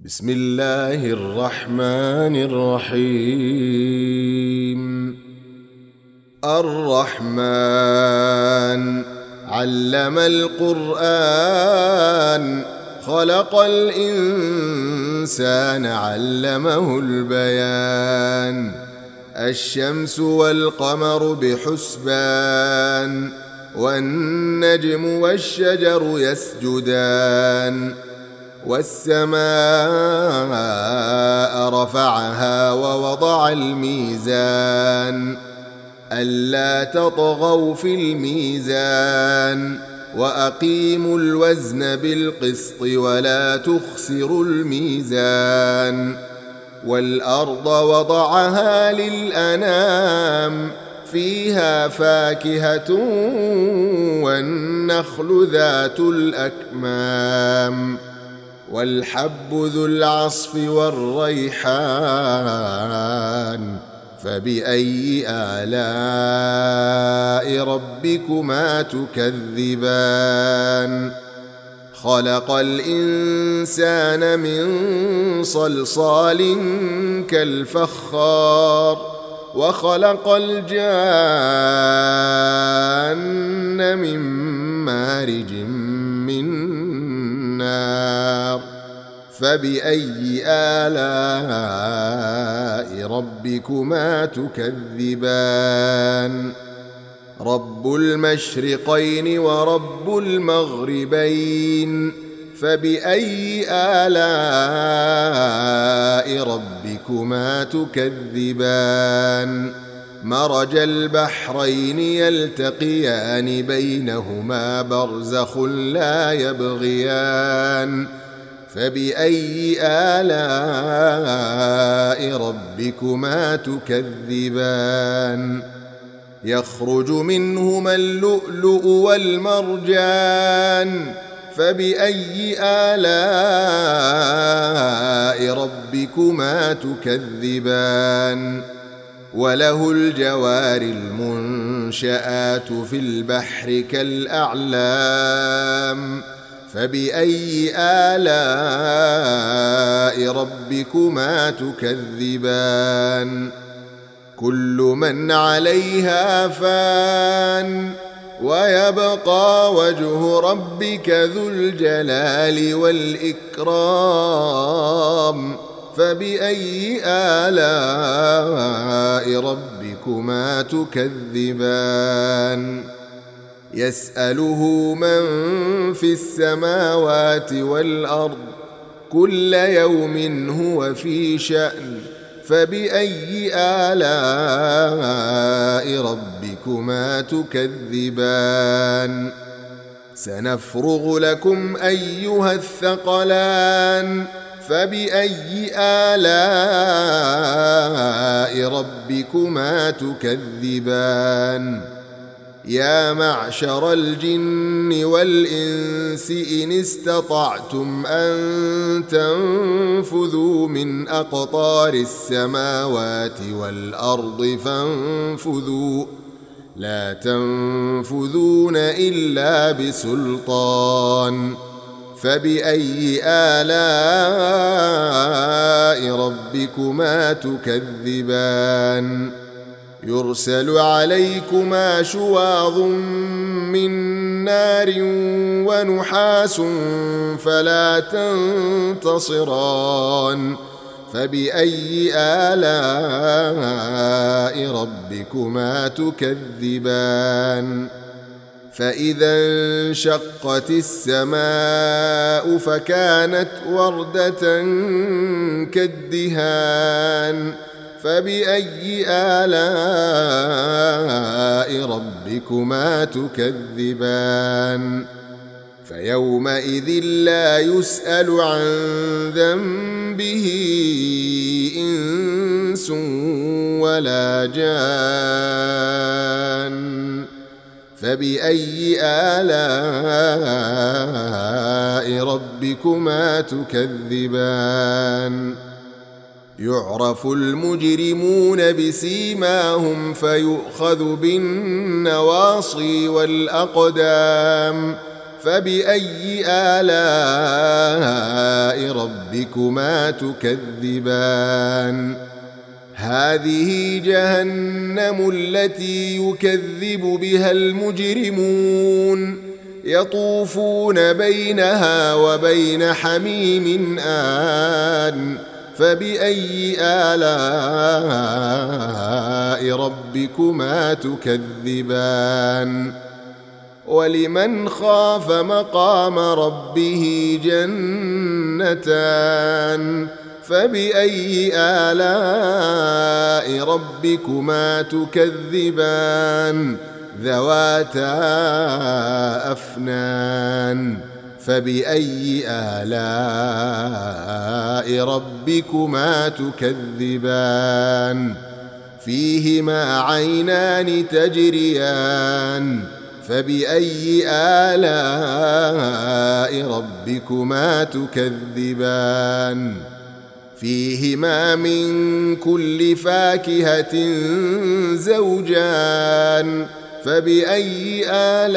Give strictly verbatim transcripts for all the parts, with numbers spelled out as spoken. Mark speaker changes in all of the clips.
Speaker 1: بسم الله الرحمن الرحيم. الرحمن علم القرآن، خلق الإنسان علمه البيان. الشمس والقمر بحسبان، والنجم والشجر يسجدان. والسماء رفعها ووضع الميزان، ألا تطغوا في الميزان، وأقيموا الوزن بالقسط ولا تخسروا الميزان. والأرض وضعها للأنام، فيها فاكهة والنخل ذات الأكمام، والحب ذو العصف والريحان. فبأي آلاء ربكما تكذبان؟ خلق الإنسان من صلصال كالفخار، وخلق الجان من مارج من نار. فبأي آلاء ربكما تكذبان؟ رب المشرقين ورب المغربين، فبأي آلاء ربكما تكذبان؟ مرج البحرين يلتقيان، بينهما برزخ لا يبغيان. فبأي آلاء ربكما تكذبان؟ يخرج منهما اللؤلؤ والمرجان، فبأي آلاء ربكما تكذبان؟ وله الجوار المنشآت في البحر كالأعلام، فبأي آلاء ربكما تكذبان؟ كل من عليها فان، ويبقى وجه ربك ذو الجلال والإكرام. فبأي آلاء ربكما تكذبان؟ يسأله من في السماوات والأرض، كل يوم هو في شأن. فبأي آلاء ربكما تكذبان؟ سنفرغ لكم أيها الثقلان، فبأي آلاء ربكما تكذبان؟ يا معشر الجن والإنس إن استطعتم أن تنفذوا من أقطار السماوات والأرض فانفذوا، لا تنفذون إلا بسلطان. فبأي آلاء ربكما تكذبان؟ يرسل عليكما شواظ من نار ونحاس فلا تنتصران. فبأي آلاء ربكما تكذبان؟ فإذا انشقت السماء فكانت وردة كالدهان. فبأي آلاء ربكما تكذبان؟ فيومئذ لا يسأل عن ذنبه إنس ولا جان. فبأي آلاء ربكما تكذبان؟ يعرف المجرمون بسيماهم، فيؤخذ بالنواصي والأقدام. فبأي آلاء ربكما تكذبان هذه جهنم التي يكذب بها المجرمون يطوفون بينها وبين حميم آن فبأي آلاء ربكما تكذبان ولمن خاف مقام ربه جنتان فبأي آلاء ربكما تكذبان ذواتا أفنان فبأي آلاء ربكما تكذبان فيهما عينان تجريان فبأي آلاء ربكما تكذبان فيهما من كل فاكهة زوجان فبأي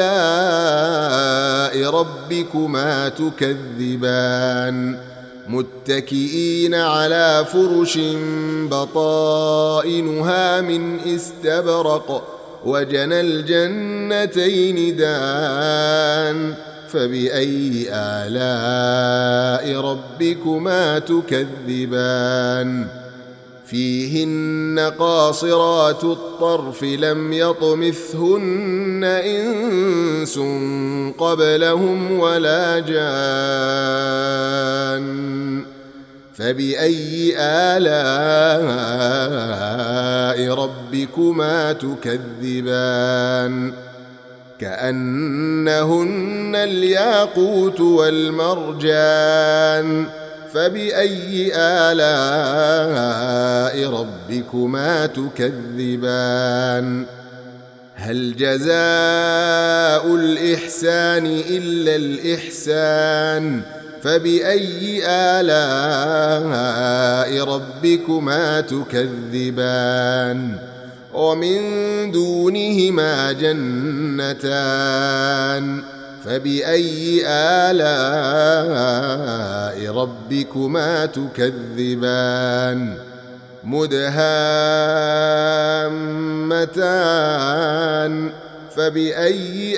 Speaker 1: آلاء ربكما تكذبان متكئين على فرش بطائنها من استبرق وجنى الجنتين دان فبأي آلاء ربكما تكذبان فيهن قاصرات الطرف لم يطمثهن إنس قبلهم ولا جان فبأي آلاء ربكما تكذبان كأنهن الياقوت والمرجان فبأي آلاء ربكما تكذبان هل جزاء الإحسان إلا الإحسان فبأي آلاء ربكما تكذبان ومن دونهما جنتان فبأي آلاء ربكما تكذبان مدهامتان فبأي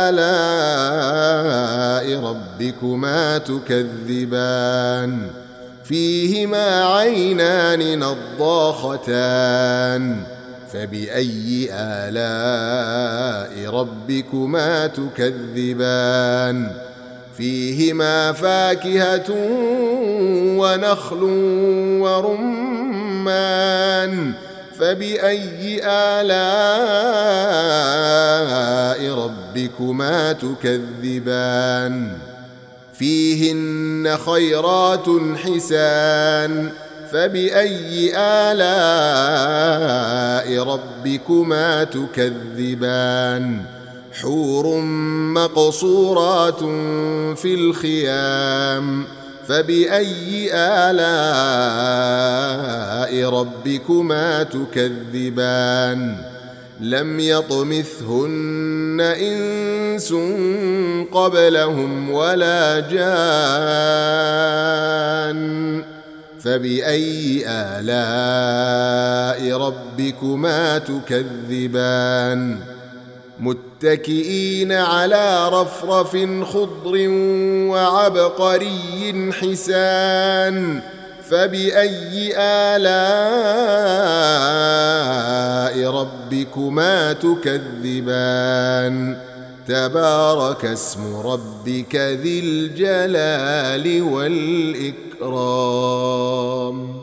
Speaker 1: آلاء ربكما تكذبان فيهما عينان نضاختان فبأي آلاء ربكما تكذبان فيهما فاكهة ونخل ورمان فبأي آلاء ربكما تكذبان فيهن خيرات حسان فبأي آلاء ربكما تكذبان حور مقصورات في الخيام فبأي آلاء ربكما تكذبان لم يطمثهن إنس قبلهم ولا جان فبأي آلاء ربكما تكذبان متكئين على رفرف خضر وعبقري حسان فبأي آلاء ربكما تكذبان تبارك اسم ربك ذي الجلال والإكرام